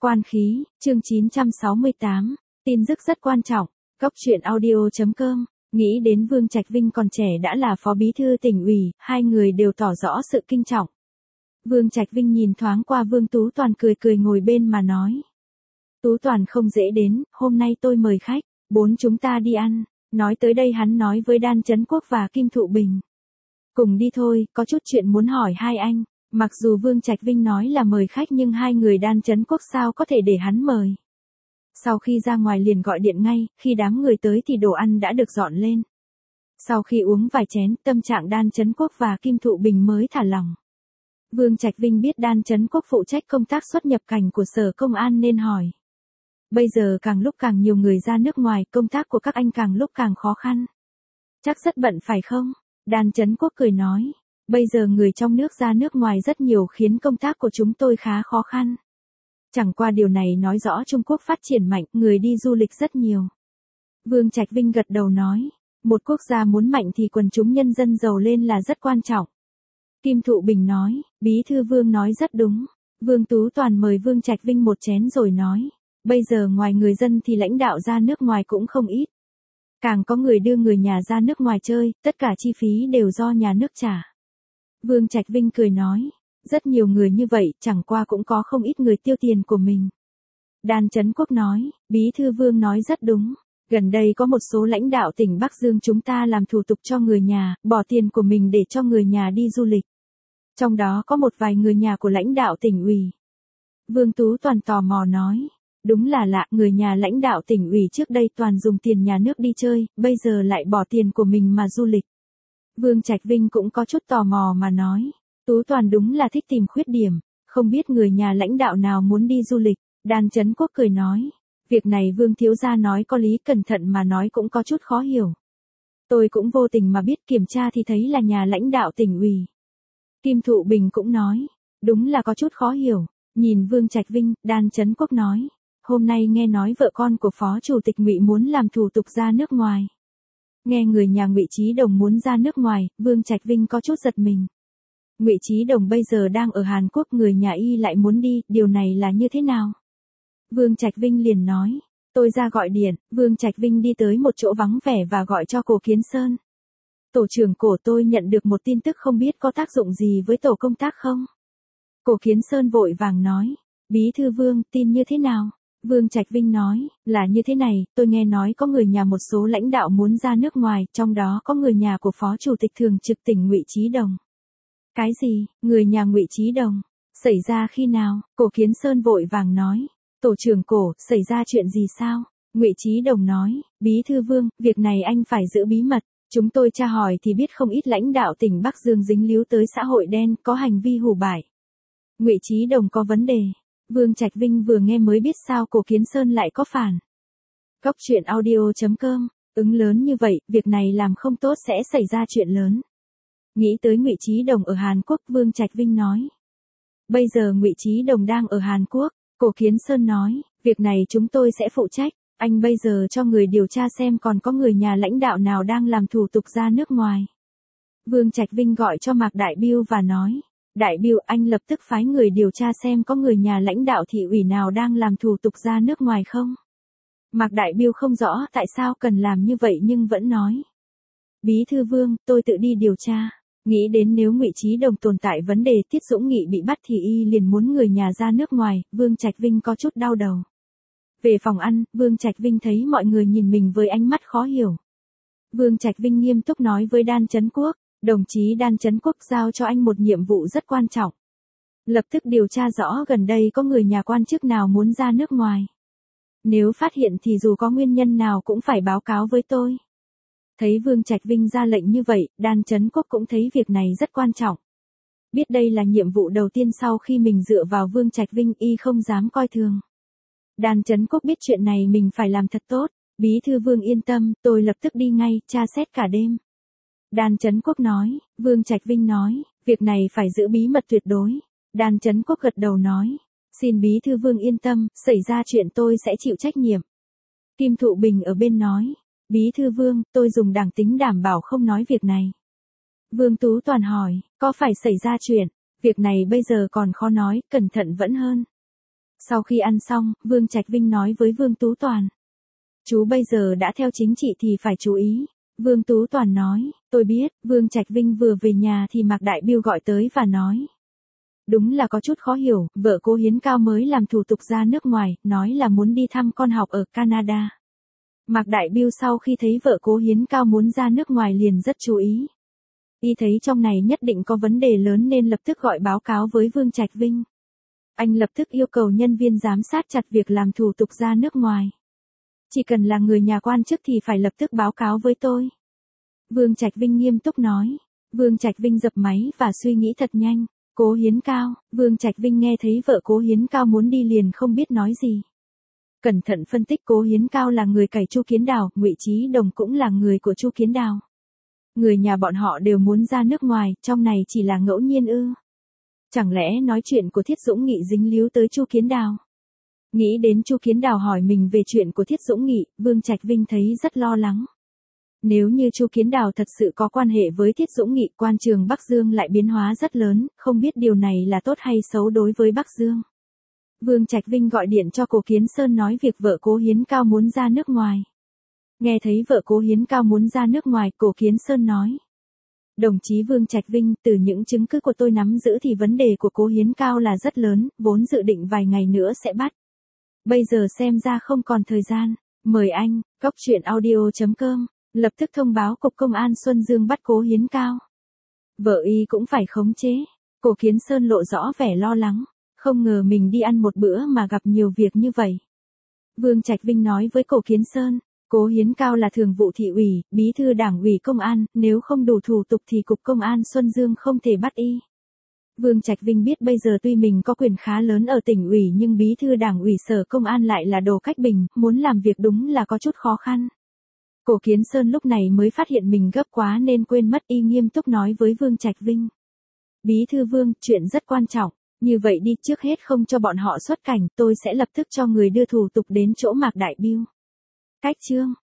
Quan khí, chương 968, tin tức rất quan trọng, Cóc truyện audio.com, nghĩ đến Vương Trạch Vinh còn trẻ đã là phó bí thư tỉnh ủy, hai người đều tỏ rõ sự kinh trọng. Vương Trạch Vinh nhìn thoáng qua Vương Tú Toàn cười cười ngồi bên mà nói. Tú Toàn không dễ đến, hôm nay tôi mời khách, chúng ta đi ăn, nói tới đây hắn nói với Đan Chấn Quốc và Kim Thụ Bình. Cùng đi thôi, có chút chuyện muốn hỏi hai anh. Mặc dù Vương Trạch Vinh nói là mời khách nhưng hai người Đan Chấn Quốc sao có thể để hắn mời. Sau khi ra ngoài liền gọi điện ngay, khi đám người tới thì đồ ăn đã được dọn lên. Sau khi uống vài chén, tâm trạng Đan Chấn Quốc và Kim Thụ Bình mới thả lỏng. Vương Trạch Vinh biết Đan Chấn Quốc phụ trách công tác xuất nhập cảnh của Sở Công an nên hỏi. Bây giờ càng lúc càng nhiều người ra nước ngoài, công tác của các anh càng lúc càng khó khăn. Chắc rất bận phải không? Đan Chấn Quốc cười nói. Bây giờ người trong nước ra nước ngoài rất nhiều khiến công tác của chúng tôi khá khó khăn. Chẳng qua điều này nói rõ Trung Quốc phát triển mạnh, người đi du lịch rất nhiều. Vương Trạch Vinh gật đầu nói, một quốc gia muốn mạnh thì quần chúng nhân dân giàu lên là rất quan trọng. Kim Thụ Bình nói, Bí thư Vương nói rất đúng. Vương Tú Toàn mời Vương Trạch Vinh một chén rồi nói, bây giờ ngoài người dân thì lãnh đạo ra nước ngoài cũng không ít. Càng có người đưa người nhà ra nước ngoài chơi, tất cả chi phí đều do nhà nước trả. Vương Trạch Vinh cười nói, rất nhiều người như vậy, chẳng qua cũng có không ít người tiêu tiền của mình. Đan Chấn Quốc nói, Bí thư Vương nói rất đúng. Gần đây có một số lãnh đạo tỉnh Bắc Dương chúng ta làm thủ tục cho người nhà, bỏ tiền của mình để cho người nhà đi du lịch. Trong đó có một vài người nhà của lãnh đạo tỉnh ủy. Vương Tú Toàn tò mò nói, đúng là lạ, người nhà lãnh đạo tỉnh ủy trước đây toàn dùng tiền nhà nước đi chơi, bây giờ lại bỏ tiền của mình mà du lịch. Vương Trạch Vinh cũng có chút tò mò mà nói, Tú Toàn đúng là thích tìm khuyết điểm, không biết người nhà lãnh đạo nào muốn đi du lịch. Đan Chấn Quốc cười nói, việc này Vương thiếu gia nói có lý, cẩn thận mà nói cũng có chút khó hiểu. Tôi cũng vô tình mà biết, kiểm tra thì thấy là nhà lãnh đạo tỉnh ủy. Kim Thụ Bình cũng nói, đúng là có chút khó hiểu. Nhìn Vương Trạch Vinh, Đan Chấn Quốc nói, hôm nay nghe nói vợ con của Phó Chủ tịch Ngụy muốn làm thủ tục ra nước ngoài. Nghe người nhà Ngụy Chí Đồng muốn ra nước ngoài, Vương Trạch Vinh có chút giật mình. Ngụy Chí Đồng bây giờ đang ở Hàn Quốc, người nhà y lại muốn đi, điều này là như thế nào? Vương Trạch Vinh liền nói, tôi ra gọi điện. Vương Trạch Vinh đi tới một chỗ vắng vẻ và gọi cho Cổ Kiến Sơn. Tổ trưởng Cổ, tôi nhận được một tin tức không biết có tác dụng gì với tổ công tác không? Cổ Kiến Sơn vội vàng nói, Bí thư Vương, tin như thế nào? Vương Trạch Vinh nói, là như thế này, tôi nghe nói có người nhà một số lãnh đạo muốn ra nước ngoài, trong đó có người nhà của Phó Chủ tịch Thường trực tỉnh Ngụy Chí Đồng. Cái gì, người nhà Ngụy Chí Đồng? Xảy ra khi nào? Cổ Kiến Sơn vội vàng nói, tổ trưởng Cổ, xảy ra chuyện gì sao? Ngụy Chí Đồng nói, Bí thư Vương, việc này anh phải giữ bí mật. Chúng tôi tra hỏi thì biết không ít lãnh đạo tỉnh Bắc Dương dính líu tới xã hội đen, có hành vi hủ bại. Ngụy Chí Đồng có vấn đề. Vương Trạch Vinh vừa nghe mới biết sao Cổ Kiến Sơn lại có phản. Cóc truyện audio.com, ứng lớn như vậy, việc này làm không tốt sẽ xảy ra chuyện lớn. Nghĩ tới Ngụy Chí Đồng ở Hàn Quốc, Vương Trạch Vinh nói. Bây giờ Ngụy Chí Đồng đang ở Hàn Quốc. Cổ Kiến Sơn nói, việc này chúng tôi sẽ phụ trách. Anh bây giờ cho người điều tra xem còn có người nhà lãnh đạo nào đang làm thủ tục ra nước ngoài. Vương Trạch Vinh gọi cho Mạc Đại Biêu và nói, Đại Biêu, anh lập tức phái người điều tra xem có người nhà lãnh đạo thị ủy nào đang làm thủ tục ra nước ngoài không. Mạc Đại Biêu không rõ tại sao cần làm như vậy nhưng vẫn nói, Bí thư Vương, tôi tự đi điều tra. Nghĩ đến nếu Ngụy Chí Đồng tồn tại vấn đề Tiết Dũng Nghị bị bắt thì y liền muốn người nhà ra nước ngoài, Vương Trạch Vinh có chút đau đầu. Về phòng ăn, Vương Trạch Vinh thấy mọi người nhìn mình với ánh mắt khó hiểu. Vương Trạch Vinh nghiêm túc nói với Đan Chấn Quốc, đồng chí Đan Chấn Quốc giao cho anh một nhiệm vụ rất quan trọng. Lập tức điều tra rõ gần đây có người nhà quan chức nào muốn ra nước ngoài. Nếu phát hiện thì dù có nguyên nhân nào cũng phải báo cáo với tôi. Thấy Vương Trạch Vinh ra lệnh như vậy, Đan Chấn Quốc cũng thấy việc này rất quan trọng. Biết đây là nhiệm vụ đầu tiên sau khi mình dựa vào Vương Trạch Vinh, y không dám coi thường. Đan Chấn Quốc biết chuyện này mình phải làm thật tốt. Bí thư Vương yên tâm, tôi lập tức đi ngay, tra xét cả đêm. Đan Chấn Quốc nói. Vương Trạch Vinh nói, việc này phải giữ bí mật tuyệt đối. Đan Chấn Quốc gật đầu nói, xin Bí thư Vương yên tâm, xảy ra chuyện tôi sẽ chịu trách nhiệm. Kim Thụ Bình ở bên nói, Bí thư Vương, tôi dùng đảng tính đảm bảo không nói việc này. Vương Tú Toàn hỏi, có phải xảy ra chuyện? Việc này bây giờ còn khó nói, cẩn thận vẫn hơn. Sau khi ăn xong, Vương Trạch Vinh nói với Vương Tú Toàn. Chú bây giờ đã theo chính trị thì phải chú ý. Vương Tú Toàn nói, tôi biết. Vương Trạch Vinh vừa về nhà thì Mạc Đại Biêu gọi tới và nói. Đúng là có chút khó hiểu, vợ cô Hiến Cao mới làm thủ tục ra nước ngoài, nói là muốn đi thăm con học ở Canada. Mạc Đại Biêu sau khi thấy vợ cố Hiến Cao muốn ra nước ngoài liền rất chú ý. Y thấy trong này nhất định có vấn đề lớn nên lập tức gọi báo cáo với Vương Trạch Vinh. Anh lập tức yêu cầu nhân viên giám sát chặt việc làm thủ tục ra nước ngoài. Chỉ cần là người nhà quan chức thì phải lập tức báo cáo với tôi. Vương Trạch Vinh nghiêm túc nói. Vương Trạch Vinh dập máy và suy nghĩ thật nhanh. Cố Hiến Cao, Vương Trạch Vinh nghe thấy vợ Cố Hiến Cao muốn đi liền không biết nói gì. Cẩn thận phân tích Cố Hiến Cao là người cày Chu Kiến Đào, Ngụy Chí Đồng cũng là người của Chu Kiến Đào. Người nhà bọn họ đều muốn ra nước ngoài, trong này chỉ là ngẫu nhiên ư? Chẳng lẽ nói chuyện của Thiết Dũng Nghị dính líu tới Chu Kiến Đào? Nghĩ đến Chu Kiến Đào hỏi mình về chuyện của Thiết Dũng Nghị, Vương Trạch Vinh thấy rất lo lắng. Nếu như Chu Kiến Đào thật sự có quan hệ với Thiết Dũng Nghị, quan trường Bắc Dương lại biến hóa rất lớn, không biết điều này là tốt hay xấu đối với Bắc Dương. Vương Trạch Vinh gọi điện cho Cố Kiến Sơn nói việc vợ Cố Hiến Cao muốn ra nước ngoài. Nghe thấy vợ Cố Hiến Cao muốn ra nước ngoài, Cố Kiến Sơn nói. Đồng chí Vương Trạch Vinh, từ những chứng cứ của tôi nắm giữ thì vấn đề của Cố Hiến Cao là rất lớn, vốn dự định vài ngày nữa sẽ bắt. Bây giờ xem ra không còn thời gian. Mời anh, coctruyện.audio.com, lập tức thông báo Cục Công an Xuân Dương bắt Cố Hiến Cao. Vợ y cũng phải khống chế. Cố Kiến Sơn lộ rõ vẻ lo lắng. Không ngờ mình đi ăn một bữa mà gặp nhiều việc như vậy. Vương Trạch Vinh nói với Cố Kiến Sơn. Cố Hiến Cao là thường vụ thị ủy, bí thư đảng ủy công an, nếu không đủ thủ tục thì Cục Công an Xuân Dương không thể bắt y. Vương Trạch Vinh biết bây giờ tuy mình có quyền khá lớn ở tỉnh ủy nhưng bí thư đảng ủy sở công an lại là Đồ Cách Bình, muốn làm việc đúng là có chút khó khăn. Cố Kiến Sơn lúc này mới phát hiện mình gấp quá nên quên mất, y nghiêm túc nói với Vương Trạch Vinh. Bí thư Vương, chuyện rất quan trọng, như vậy đi, trước hết không cho bọn họ xuất cảnh, tôi sẽ lập tức cho người đưa thủ tục đến chỗ Mạc Đại Biêu. Cách chương